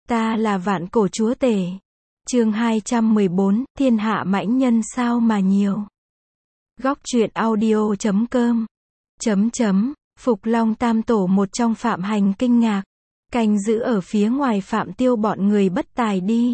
Ta là vạn cổ chúa tể. Chương 214, thiên hạ mãnh nhân sao mà nhiều. Góc truyện audio.com. Phục Long Tam Tổ một trong Phạm Hành kinh ngạc. Canh giữ ở phía ngoài Phạm Tiêu bọn người bất tài đi.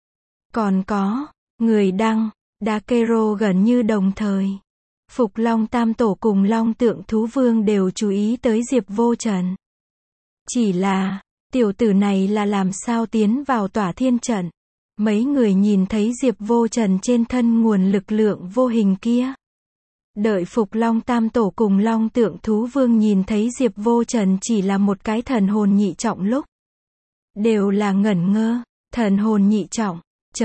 Còn có, người đăng, Đa Kê-rô gần như đồng thời. Phục Long Tam Tổ cùng Long Tượng Thú Vương đều chú ý tới Diệp Vô Trần. Chỉ là, tiểu tử này là làm sao tiến vào Tỏa Thiên Trận. Mấy người nhìn thấy Diệp Vô Trần trên thân nguồn lực lượng vô hình kia. Đợi Phục Long Tam Tổ cùng Long Tượng Thú Vương nhìn thấy Diệp Vô Trần chỉ là một cái thần hồn nhị trọng lúc. Đều là ngẩn ngơ, thần hồn nhị trọng,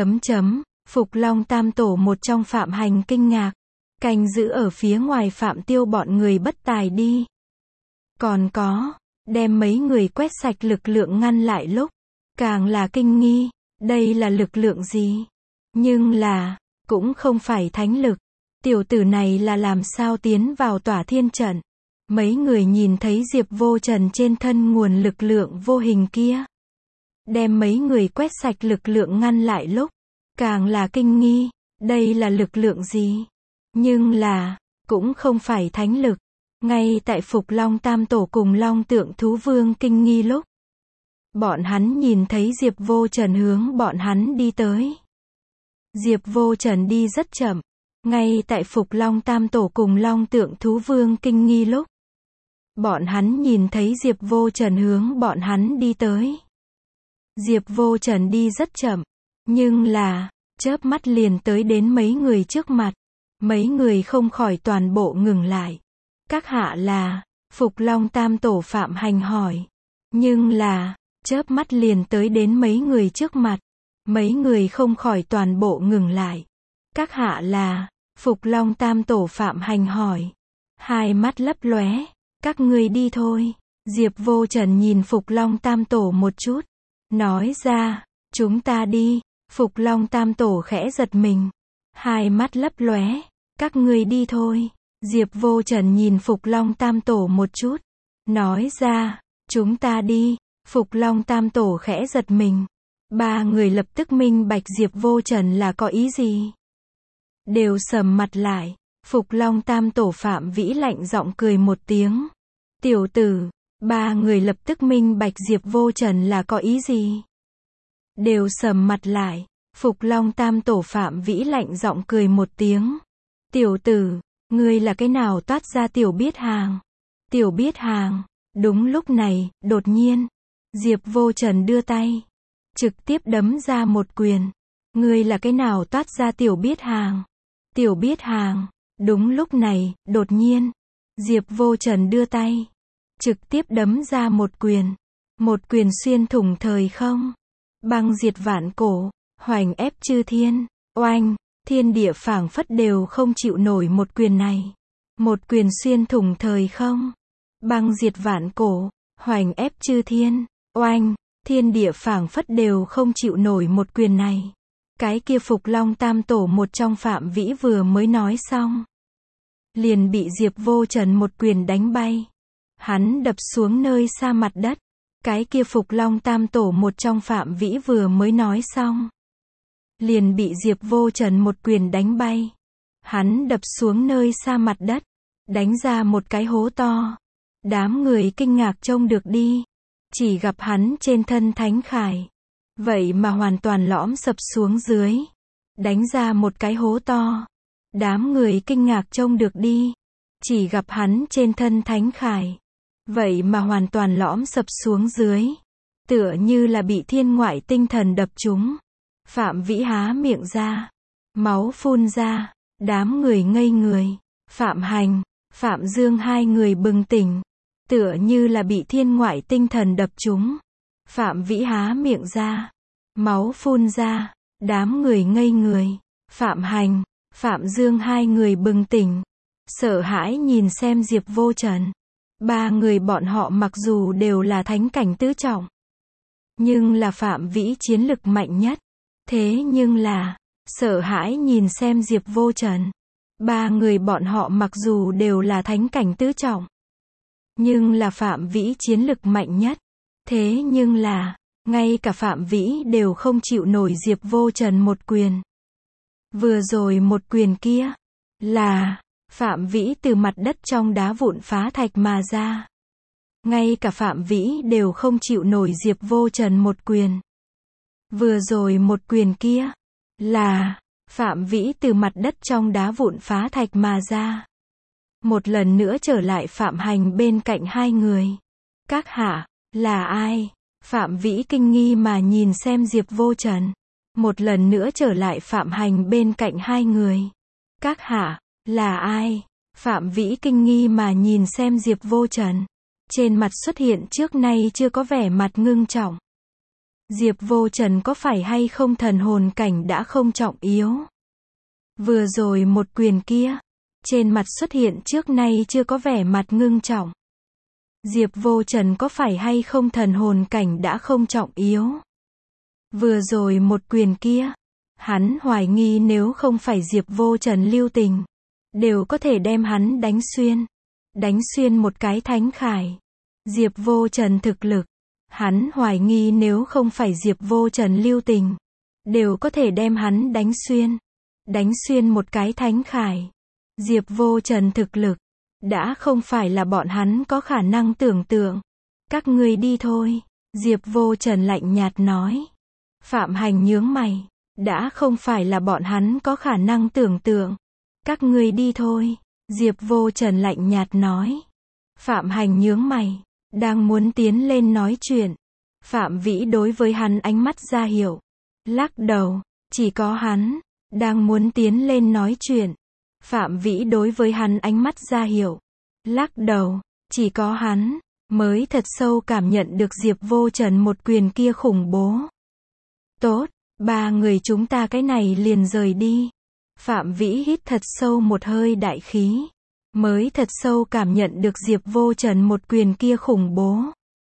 Phục Long Tam Tổ một trong Phạm Hành kinh ngạc. Canh giữ ở phía ngoài Phạm Tiêu bọn người bất tài đi. Còn có, đem mấy người quét sạch lực lượng ngăn lại lúc. Càng là kinh nghi, đây là lực lượng gì? Nhưng là, cũng không phải thánh lực. Tiểu tử này là làm sao tiến vào Tỏa Thiên Trận. Mấy người nhìn thấy Diệp Vô Trần trên thân nguồn lực lượng vô hình kia. Đem mấy người quét sạch lực lượng ngăn lại lúc. Càng là kinh nghi, đây là lực lượng gì? Nhưng là, cũng không phải thánh lực. Ngay tại Phục Long Tam Tổ cùng Long Tượng Thú Vương kinh nghi lúc. Bọn hắn nhìn thấy Diệp Vô Trần hướng bọn hắn đi tới. Diệp Vô Trần đi rất chậm. Ngay tại Phục Long Tam Tổ cùng Long Tượng Thú Vương kinh nghi lúc. Bọn hắn nhìn thấy Diệp Vô Trần hướng bọn hắn đi tới. Diệp Vô Trần đi rất chậm. Nhưng là, chớp mắt liền tới đến mấy người trước mặt. Mấy người không khỏi toàn bộ ngừng lại. Các hạ là, Phục Long Tam Tổ Phạm Hành hỏi. Nhưng là, chớp mắt liền tới đến mấy người trước mặt. Mấy người không khỏi toàn bộ ngừng lại. Các hạ là, Phục Long Tam Tổ Phạm Hành hỏi. Hai mắt lấp lóe. Các ngươi đi thôi. Diệp Vô Trần nhìn Phục Long Tam Tổ một chút. Nói ra, chúng ta đi. Phục Long Tam Tổ khẽ giật mình. Hai mắt lấp lóe. Các ngươi đi thôi. Diệp Vô Trần nhìn Phục Long Tam Tổ một chút. Nói ra, chúng ta đi. Phục Long Tam Tổ khẽ giật mình. Ba người lập tức minh bạch Diệp Vô Trần là có ý gì. Đều sầm mặt lại. Phục Long Tam Tổ Phạm Vĩ lạnh giọng cười một tiếng. Tiểu tử, ba người lập tức minh bạch Diệp Vô Trần là có ý gì. Đều sầm mặt lại. Phục Long Tam Tổ Phạm Vĩ lạnh giọng cười một tiếng. Tiểu tử, ngươi là cái nào toát ra tiểu biết hàng? Tiểu biết hàng. Đúng lúc này, đột nhiên, Diệp Vô Trần đưa tay. Trực tiếp đấm ra một quyền. Ngươi là cái nào toát ra tiểu biết hàng? Tiểu biết hàng. Đúng lúc này, đột nhiên, Diệp Vô Trần đưa tay. Trực tiếp đấm ra một quyền. Một quyền xuyên thủng thời không. Băng diệt vạn cổ. Hoành ép chư thiên. Oanh. Thiên địa phảng phất đều không chịu nổi một quyền này. Một quyền xuyên thủng thời không. Băng diệt vạn cổ. Hoành ép chư thiên. Oanh. Thiên địa phảng phất đều không chịu nổi một quyền này. Cái kia Phục Long Tam Tổ một trong Phạm Vĩ vừa mới nói xong. Liền bị Diệp Vô Trần một quyền đánh bay. Hắn đập xuống nơi xa mặt đất. Cái kia Phục Long Tam Tổ một trong Phạm Vĩ vừa mới nói xong. Liền bị Diệp Vô Trần một quyền đánh bay. Hắn đập xuống nơi xa mặt đất. Đánh ra một cái hố to. Đám người kinh ngạc trông được đi. Chỉ gặp hắn trên thân thánh khải. Vậy mà hoàn toàn lõm sập xuống dưới. Đánh ra một cái hố to. Đám người kinh ngạc trông được đi. Chỉ gặp hắn trên thân thánh khải. Vậy mà hoàn toàn lõm sập xuống dưới. Tựa như là bị thiên ngoại tinh thần đập trúng. Phạm Vĩ há miệng ra. Máu phun ra. Đám người ngây người. Phạm Hành, Phạm Dương hai người bừng tỉnh. Tựa như là bị thiên ngoại tinh thần đập trúng. Phạm Vĩ há miệng ra. Máu phun ra. Đám người ngây người. Phạm Hành, Phạm Dương hai người bừng tỉnh. Sợ hãi nhìn xem Diệp Vô Trần. Ba người bọn họ mặc dù đều là thánh cảnh tứ trọng. Nhưng là Phạm Vĩ chiến lực mạnh nhất. Thế nhưng là, sợ hãi nhìn xem Diệp Vô Trần. Ba người bọn họ mặc dù đều là thánh cảnh tứ trọng. Nhưng là Phạm Vĩ chiến lực mạnh nhất. Thế nhưng là, Ngay cả Phạm Vĩ đều không chịu nổi Diệp Vô Trần một quyền. Vừa rồi một quyền kia, là, Phạm Vĩ từ mặt đất trong đá vụn phá thạch mà ra. Ngay cả Phạm Vĩ đều không chịu nổi Diệp Vô Trần một quyền. Vừa rồi một quyền kia, là, Phạm Vĩ từ mặt đất trong đá vụn phá thạch mà ra. Một lần nữa trở lại Phạm Hành bên cạnh hai người. Các hạ, là ai? Phạm Vĩ kinh nghi mà nhìn xem Diệp Vô Trần. Một lần nữa trở lại Phạm Hành bên cạnh hai người. Các hạ, là ai? Phạm Vĩ kinh nghi mà nhìn xem Diệp Vô Trần. Trên mặt xuất hiện trước nay chưa có vẻ mặt ngưng trọng. Diệp Vô Trần có phải hay không thần hồn cảnh đã không trọng yếu? Vừa rồi một quyền kia, trên mặt xuất hiện trước nay chưa có vẻ mặt ngưng trọng. Diệp Vô Trần có phải hay không thần hồn cảnh đã không trọng yếu? Vừa rồi một quyền kia, hắn hoài nghi nếu không phải Diệp Vô Trần lưu tình, đều có thể đem hắn đánh xuyên một cái thánh khải. Diệp Vô Trần thực lực, hắn hoài nghi nếu không phải Diệp Vô Trần lưu tình, đều có thể đem hắn đánh xuyên một cái thánh khải. Diệp Vô Trần thực lực, đã không phải là bọn hắn có khả năng tưởng tượng. Các ngươi đi thôi, Diệp Vô Trần lạnh nhạt nói. Phạm Hành nhướng mày, đã không phải là bọn hắn có khả năng tưởng tượng. Các ngươi đi thôi, Diệp Vô Trần lạnh nhạt nói. Phạm Hành nhướng mày, đang muốn tiến lên nói chuyện. Phạm Vĩ đối với hắn ánh mắt ra hiệu. Lắc đầu, chỉ có hắn, đang muốn tiến lên nói chuyện. Phạm Vĩ đối với hắn ánh mắt ra hiệu. Lắc đầu, chỉ có hắn, mới thật sâu cảm nhận được Diệp Vô Trần một quyền kia khủng bố. Tốt, ba người chúng ta cái này liền rời đi. Phạm Vĩ hít thật sâu một hơi đại khí. Mới thật sâu cảm nhận được Diệp Vô Trần một quyền kia khủng bố.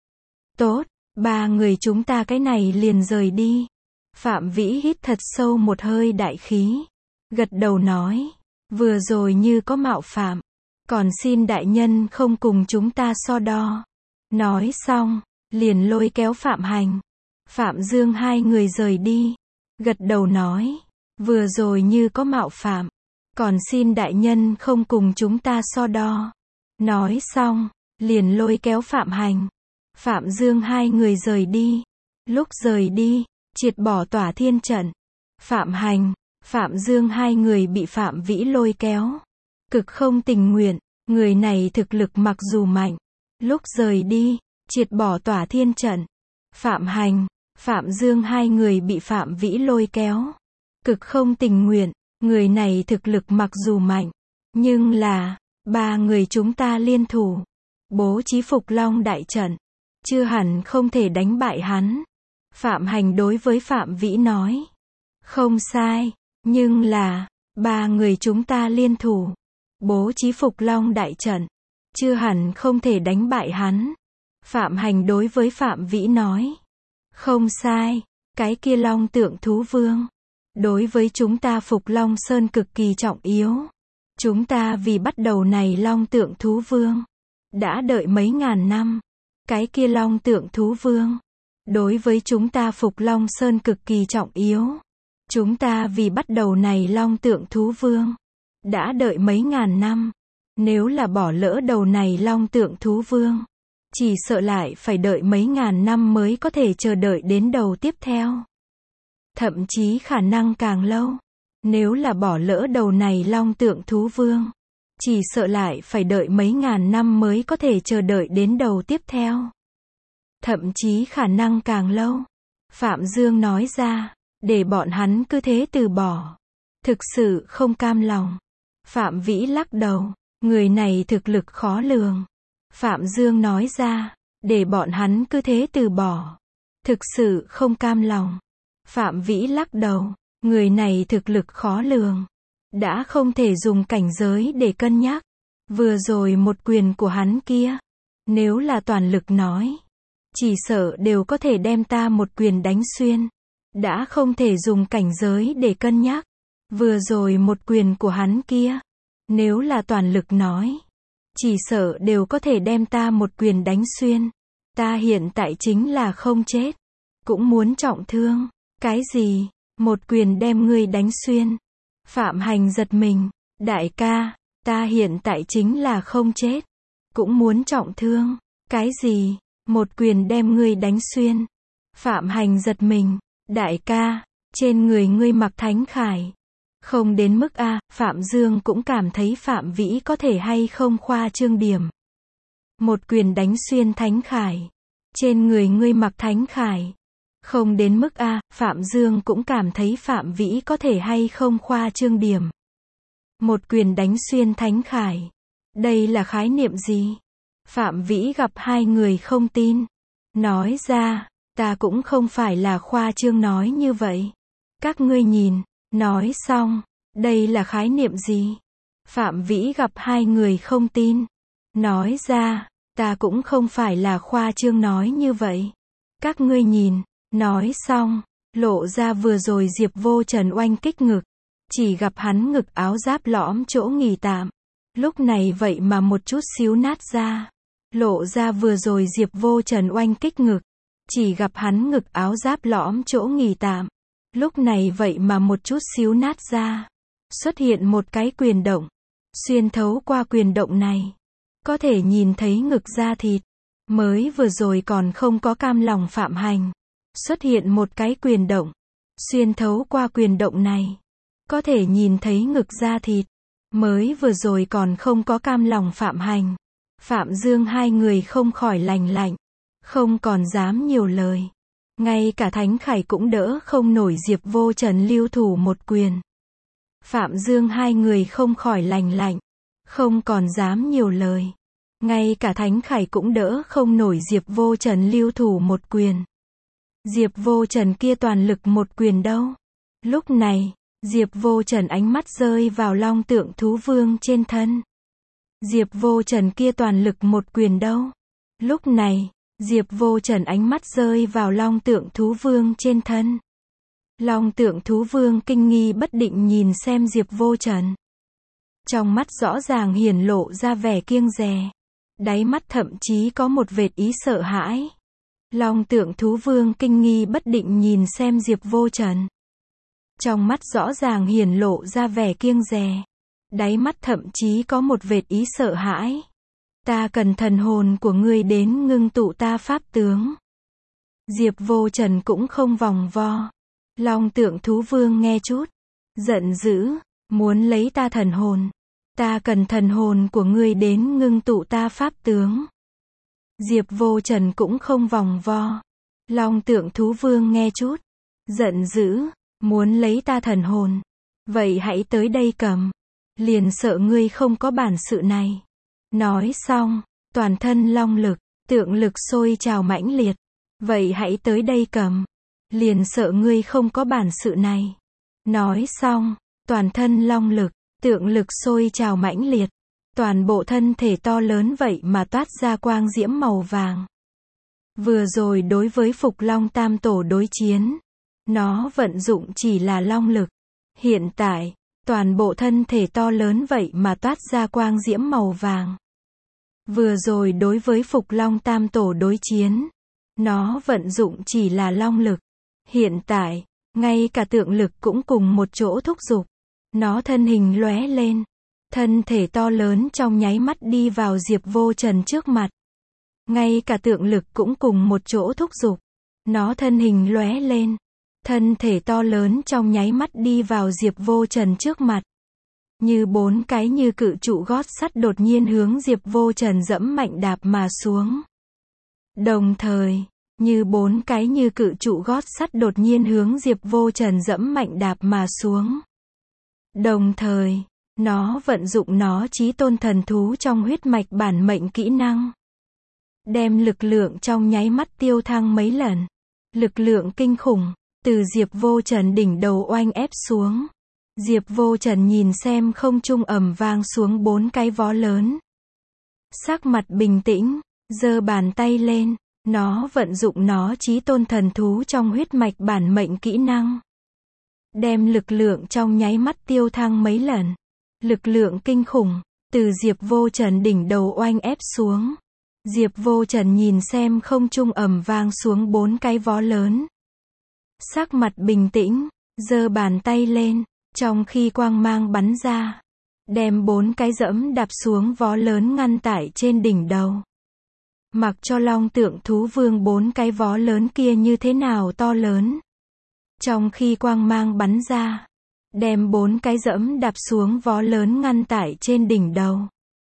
Tốt, ba người chúng ta cái này liền rời đi. Phạm Vĩ hít thật sâu một hơi đại khí. Gật đầu nói. Vừa rồi như có mạo phạm. Còn xin đại nhân không cùng chúng ta so đo. Nói xong, liền lôi kéo Phạm Hành, Phạm Dương hai người rời đi. Gật đầu nói. Vừa rồi như có mạo phạm. Còn xin đại nhân không cùng chúng ta so đo. Nói xong, liền lôi kéo Phạm Hành, Phạm Dương hai người rời đi. Lúc rời đi, triệt bỏ Tỏa Thiên trận. Phạm Hành, Phạm Dương hai người bị Phạm Vĩ lôi kéo. Cực không tình nguyện, người này thực lực mặc dù mạnh. Lúc rời đi, triệt bỏ Tỏa Thiên trận. Phạm Hành, Phạm Dương hai người bị Phạm Vĩ lôi kéo. Cực không tình nguyện, người này thực lực mặc dù mạnh. Nhưng là, ba người chúng ta liên thủ. Bố trí Phục Long đại trận. Chưa hẳn không thể đánh bại hắn. Phạm Hành đối với Phạm Vĩ nói. Không sai, nhưng là, ba người chúng ta liên thủ. Bố trí Phục Long đại trận. Chưa hẳn không thể đánh bại hắn. Phạm Hành đối với Phạm Vĩ nói. Không sai, cái kia Long Tượng Thú Vương. Đối với chúng ta Phục Long Sơn cực kỳ trọng yếu. Chúng ta vì bắt đầu này Long Tượng Thú Vương. Đã đợi mấy ngàn năm. Cái kia Long Tượng Thú Vương. Đối với chúng ta Phục Long Sơn cực kỳ trọng yếu. Chúng ta vì bắt đầu này Long Tượng Thú Vương. Đã đợi mấy ngàn năm. Nếu là bỏ lỡ đầu này Long Tượng Thú Vương. Chỉ sợ lại phải đợi mấy ngàn năm mới có thể chờ đợi đến đầu tiếp theo. Thậm chí khả năng càng lâu. Nếu là bỏ lỡ đầu này Long Tượng Thú Vương. Chỉ sợ lại phải đợi mấy ngàn năm mới có thể chờ đợi đến đầu tiếp theo. Thậm chí khả năng càng lâu. Phạm Dương nói ra, để bọn hắn cứ thế từ bỏ. Thực sự không cam lòng. Phạm Vĩ lắc đầu, người này thực lực khó lường. Phạm Dương nói ra, để bọn hắn cứ thế từ bỏ. Thực sự không cam lòng. Phạm Vĩ lắc đầu, người này thực lực khó lường. Đã không thể dùng cảnh giới để cân nhắc. Vừa rồi một quyền của hắn kia, nếu là toàn lực nói, chỉ sợ đều có thể đem ta một quyền đánh xuyên. Đã không thể dùng cảnh giới để cân nhắc. Vừa rồi một quyền của hắn kia, nếu là toàn lực nói, chỉ sợ đều có thể đem ta một quyền đánh xuyên. Ta hiện tại chính là không chết. cũng muốn trọng thương. Cái gì? Một quyền đem ngươi đánh xuyên. Phạm Hành giật mình. Đại ca, ta hiện tại chính là không chết. Cũng muốn trọng thương. Cái gì? Một quyền đem ngươi đánh xuyên. Phạm Hành giật mình. Đại ca, trên người ngươi mặc thánh khải. Không đến mức a. Phạm Dương cũng cảm thấy Phạm Vĩ có thể hay không khoa trương điểm. Một quyền đánh xuyên thánh khải. Trên người ngươi mặc thánh khải. Không đến mức a. Phạm Dương cũng cảm thấy Phạm Vĩ có thể hay không khoa trương điểm. Một quyền đánh xuyên thánh khải. Đây là khái niệm gì? Phạm Vĩ gặp hai người không tin. Nói ra, ta cũng không phải là khoa trương nói như vậy. Các ngươi nhìn. Nói xong, đây là khái niệm gì? Phạm Vĩ gặp hai người không tin. Nói ra, ta cũng không phải là khoa trương nói như vậy. Các ngươi nhìn. Nói xong, lộ ra vừa rồi Diệp Vô Trần oanh kích ngực. Chỉ gặp hắn ngực áo giáp lõm chỗ nghỉ tạm. Lúc này vậy mà một chút xíu nát ra. Lộ ra vừa rồi Diệp Vô Trần oanh kích ngực. Chỉ gặp hắn ngực áo giáp lõm chỗ nghỉ tạm. Lúc này vậy mà một chút xíu nát ra. Xuất hiện một cái quyền động. Xuyên thấu qua quyền động này. Có thể nhìn thấy ngực da thịt. Mới vừa rồi còn không có cam lòng Phạm Hành. Xuất hiện một cái quyền động. Xuyên thấu qua quyền động này. Có thể nhìn thấy ngực da thịt. Mới vừa rồi còn không có cam lòng Phạm Hành. Phạm Dương hai người không khỏi lành lạnh. Không còn dám nhiều lời. Ngay cả thánh khải cũng đỡ không nổi Diệp Vô Trần lưu thủ một quyền. Phạm Dương hai người không khỏi lành lạnh. Không còn dám nhiều lời. Ngay cả thánh khải cũng đỡ không nổi Diệp Vô Trần lưu thủ một quyền. Diệp Vô Trần kia toàn lực một quyền đâu. Lúc này, Diệp Vô Trần ánh mắt rơi vào Long Tượng Thú Vương trên thân. Diệp Vô Trần kia toàn lực một quyền đâu. Lúc này, Diệp Vô Trần ánh mắt rơi vào Long Tượng Thú Vương trên thân. Long Tượng Thú Vương kinh nghi bất định nhìn xem Diệp Vô Trần. Trong mắt rõ ràng hiển lộ ra vẻ kiêng dè. Đáy mắt thậm chí có một vệt ý sợ hãi. Long Tượng Thú Vương kinh nghi bất định nhìn xem Diệp Vô Trần. Trong mắt rõ ràng hiển lộ ra vẻ kiêng dè. Đáy mắt thậm chí có một vệt ý sợ hãi. Ta cần thần hồn của ngươi đến ngưng tụ ta pháp tướng. Diệp Vô Trần cũng không vòng vo. Long Tượng Thú Vương nghe chút. Giận dữ. Muốn lấy ta thần hồn. Ta cần thần hồn của ngươi đến ngưng tụ ta pháp tướng. Diệp Vô Trần cũng không vòng vo. Long Tượng Thú Vương nghe chút. Giận dữ. Muốn lấy ta thần hồn. Vậy hãy tới đây cầm. Liền sợ ngươi không có bản sự này. Nói xong, toàn thân long lực, tượng lực sôi trào mãnh liệt. Vậy hãy tới đây cầm. Liền sợ ngươi không có bản sự này. Nói xong, toàn thân long lực, tượng lực sôi trào mãnh liệt. Toàn bộ thân thể to lớn vậy mà toát ra quang diễm màu vàng. Vừa rồi đối với Phục Long Tam Tổ đối chiến, nó vận dụng chỉ là long lực. Hiện tại, toàn bộ thân thể to lớn vậy mà toát ra quang diễm màu vàng. Vừa rồi đối với Phục Long Tam Tổ đối chiến, nó vận dụng chỉ là long lực. Hiện tại, ngay cả tượng lực cũng cùng một chỗ thúc giục. Nó thân hình lóe lên. Thân thể to lớn trong nháy mắt đi vào Diệp Vô Trần trước mặt. Ngay cả tượng lực cũng cùng một chỗ thúc giục. Nó thân hình lóe lên. Thân thể to lớn trong nháy mắt đi vào Diệp Vô Trần trước mặt. Như bốn cái như cự trụ gót sắt đột nhiên hướng Diệp Vô Trần dẫm mạnh đạp mà xuống. Đồng thời, như bốn cái như cự trụ gót sắt đột nhiên hướng Diệp Vô Trần dẫm mạnh đạp mà xuống. Đồng thời, nó vận dụng nó chí tôn thần thú trong huyết mạch bản mệnh kỹ năng. Đem lực lượng trong nháy mắt tiêu thăng mấy lần. Lực lượng kinh khủng, từ Diệp Vô Trần đỉnh đầu oanh ép xuống. Diệp Vô Trần nhìn xem không trung ầm vang xuống bốn cái vó lớn. Sắc mặt bình tĩnh, giơ bàn tay lên. Nó vận dụng nó chí tôn thần thú trong huyết mạch bản mệnh kỹ năng. Đem lực lượng trong nháy mắt tiêu thăng mấy lần. Lực lượng kinh khủng, từ Diệp Vô Trần đỉnh đầu oanh ép xuống. Diệp Vô Trần nhìn xem không trung ầm vang xuống 4 cái vó lớn. Sắc mặt bình tĩnh, giơ bàn tay lên, trong khi quang mang bắn ra, đem 4 cái dẫm đạp xuống vó lớn ngăn tại trên đỉnh đầu. Mặc cho Long Tượng Thú Vương 4 cái vó lớn kia như thế nào to lớn. Trong khi quang mang bắn ra, đem 4 cái dẫm đạp xuống vó lớn ngăn tại trên đỉnh đầu.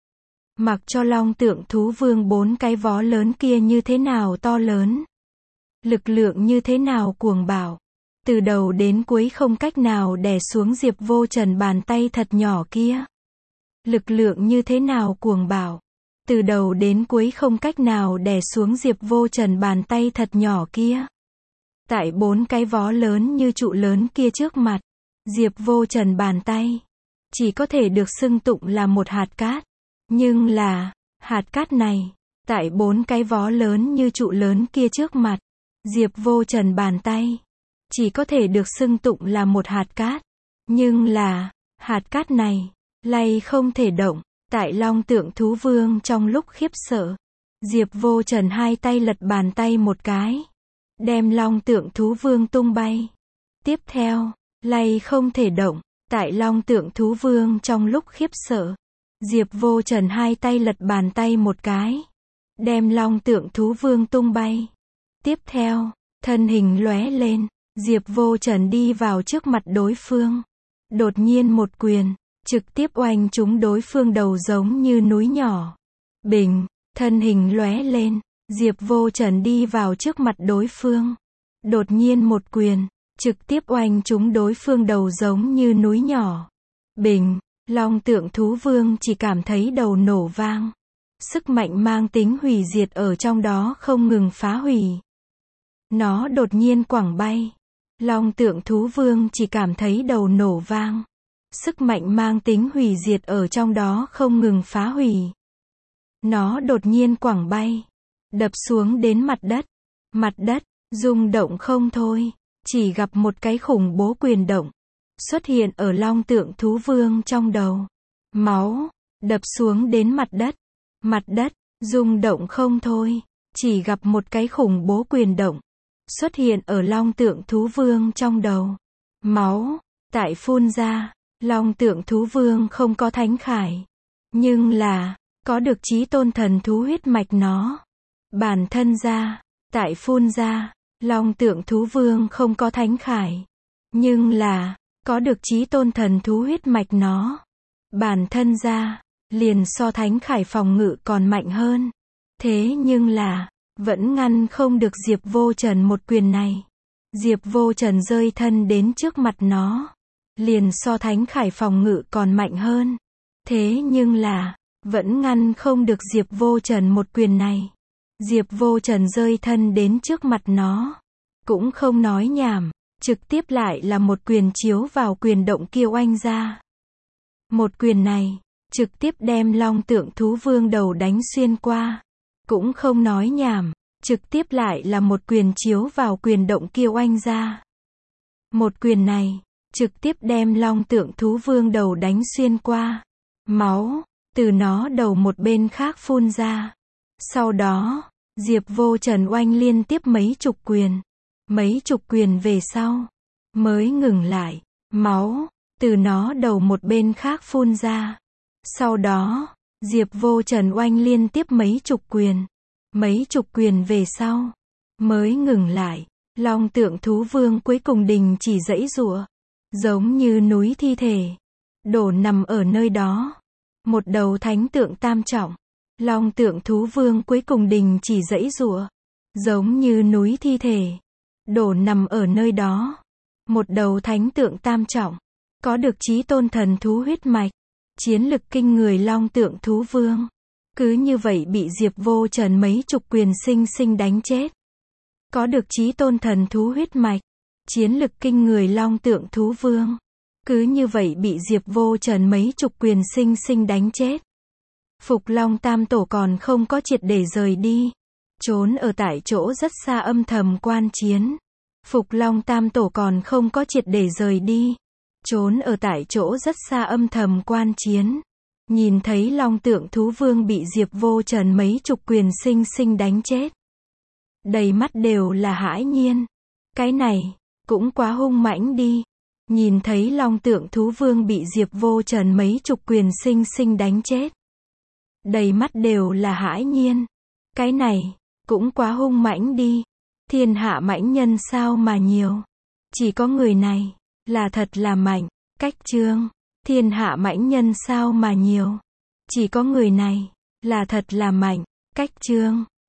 Mặc cho Long Tượng Thú Vương 4 cái vó lớn kia như thế nào to lớn. Lực lượng như thế nào cuồng bạo. Từ đầu đến cuối không cách nào đè xuống Diệp Vô Trần bàn tay thật nhỏ kia. Lực lượng như thế nào cuồng bạo. Từ đầu đến cuối không cách nào đè xuống Diệp Vô Trần bàn tay thật nhỏ kia. Tại 4 cái vó lớn như trụ lớn kia trước mặt, Diệp Vô Trần bàn tay chỉ có thể được xưng tụng là một hạt cát. Nhưng là, hạt cát này, tại 4 cái vó lớn như trụ lớn kia trước mặt, Diệp Vô Trần bàn tay chỉ có thể được xưng tụng là một hạt cát. Nhưng là, hạt cát này lay không thể động. Tại Long Tượng Thú Vương trong lúc khiếp sợ, Diệp Vô Trần hai tay lật bàn tay một cái, đem Long Tượng Thú Vương tung bay. Tiếp theo, lay không thể động. Tại Long Tượng Thú Vương trong lúc khiếp sợ, Diệp Vô Trần hai tay lật bàn tay một cái, đem Long Tượng Thú Vương tung bay. Tiếp theo, thân hình lóe lên, Diệp Vô Trần đi vào trước mặt đối phương. Đột nhiên một quyền, trực tiếp oanh trúng đối phương đầu giống như núi nhỏ. Bình, thân hình lóe lên, Diệp Vô Trần đi vào trước mặt đối phương. Đột nhiên một quyền, trực tiếp oanh trúng đối phương đầu giống như núi nhỏ. Bình, Long Tượng Thú Vương chỉ cảm thấy đầu nổ vang. Sức mạnh mang tính hủy diệt ở trong đó không ngừng phá hủy. Nó đột nhiên quẳng bay. Long Tượng Thú Vương chỉ cảm thấy đầu nổ vang. Sức mạnh mang tính hủy diệt ở trong đó không ngừng phá hủy. Nó đột nhiên quẳng bay, đập xuống đến mặt đất. Mặt đất rung động không thôi, chỉ gặp một cái khủng bố quyền động xuất hiện ở Long Tượng Thú Vương trong đầu. Máu đập xuống đến mặt đất. Mặt đất rung động không thôi, chỉ gặp một cái khủng bố quyền động xuất hiện ở Long Tượng Thú Vương trong đầu. Máu tại phun ra. Long Tượng Thú Vương không có thánh khải, nhưng là có được chí tôn thần thú huyết mạch nó. Bản thân ra, tại phun ra. Long Tượng Thú Vương không có thánh khải, nhưng là có được chí tôn thần thú huyết mạch nó. Bản thân ra, liền so thánh khải phòng ngự còn mạnh hơn. Thế nhưng là vẫn ngăn không được Diệp Vô Trần một quyền này. Diệp Vô Trần rơi thân đến trước mặt nó, liền so thánh khải phòng ngự còn mạnh hơn. Thế nhưng là vẫn ngăn không được Diệp Vô Trần một quyền này. Diệp Vô Trần rơi thân đến trước mặt nó, cũng không nói nhảm, trực tiếp lại là một quyền chiếu vào quyền động kia oanh ra. Một quyền này trực tiếp đem Long Tượng Thú Vương đầu đánh xuyên qua, cũng không nói nhảm, trực tiếp lại là một quyền chiếu vào quyền động kia oanh ra. Một quyền này trực tiếp đem Long Tượng Thú Vương đầu đánh xuyên qua. Máu từ nó đầu một bên khác phun ra. Sau đó, Diệp Vô Trần oanh liên tiếp mấy chục quyền. Mấy chục quyền về sau, mới ngừng lại. Máu từ nó đầu một bên khác phun ra. Sau đó, Diệp Vô Trần oanh liên tiếp mấy chục quyền. Mấy chục quyền về sau, mới ngừng lại. Long Tượng Thú Vương cuối cùng đình chỉ giãy giụa, giống như núi thi thể đổ nằm ở nơi đó. Một đầu thánh tượng tam trọng. Long Tượng Thú Vương cuối cùng đình chỉ giãy giụa, giống như núi thi thể đổ nằm ở nơi đó. Một đầu thánh tượng tam trọng, có được chí tôn thần thú huyết mạch, chiến lực kinh người Long Tượng Thú Vương, cứ như vậy bị Diệp Vô Trần mấy chục quyền sinh sinh đánh chết. Có được chí tôn thần thú huyết mạch, chiến lực kinh người Long Tượng Thú Vương, cứ như vậy bị Diệp Vô Trần mấy chục quyền sinh sinh đánh chết. Phục Long Tam Tổ còn không có triệt để rời đi, trốn ở tại chỗ rất xa âm thầm quan chiến. Phục Long Tam Tổ còn không có triệt để rời đi, trốn ở tại chỗ rất xa âm thầm quan chiến. Nhìn thấy Long Tượng Thú Vương bị Diệp Vô Trần mấy chục quyền sinh sinh đánh chết. Đầy mắt đều là hãi nhiên. Cái này, cũng quá hung mãnh đi. Nhìn thấy Long Tượng Thú Vương bị Diệp Vô Trần mấy chục quyền sinh sinh đánh chết. Đầy mắt đều là hãi nhiên. Cái này, cũng quá hung mãnh đi. Thiên hạ mãnh nhân sao mà nhiều. Chỉ có người này, là thật là mạnh. Cách chương. Thiên hạ mãnh nhân sao mà nhiều. Chỉ có người này, là thật là mạnh. Cách chương.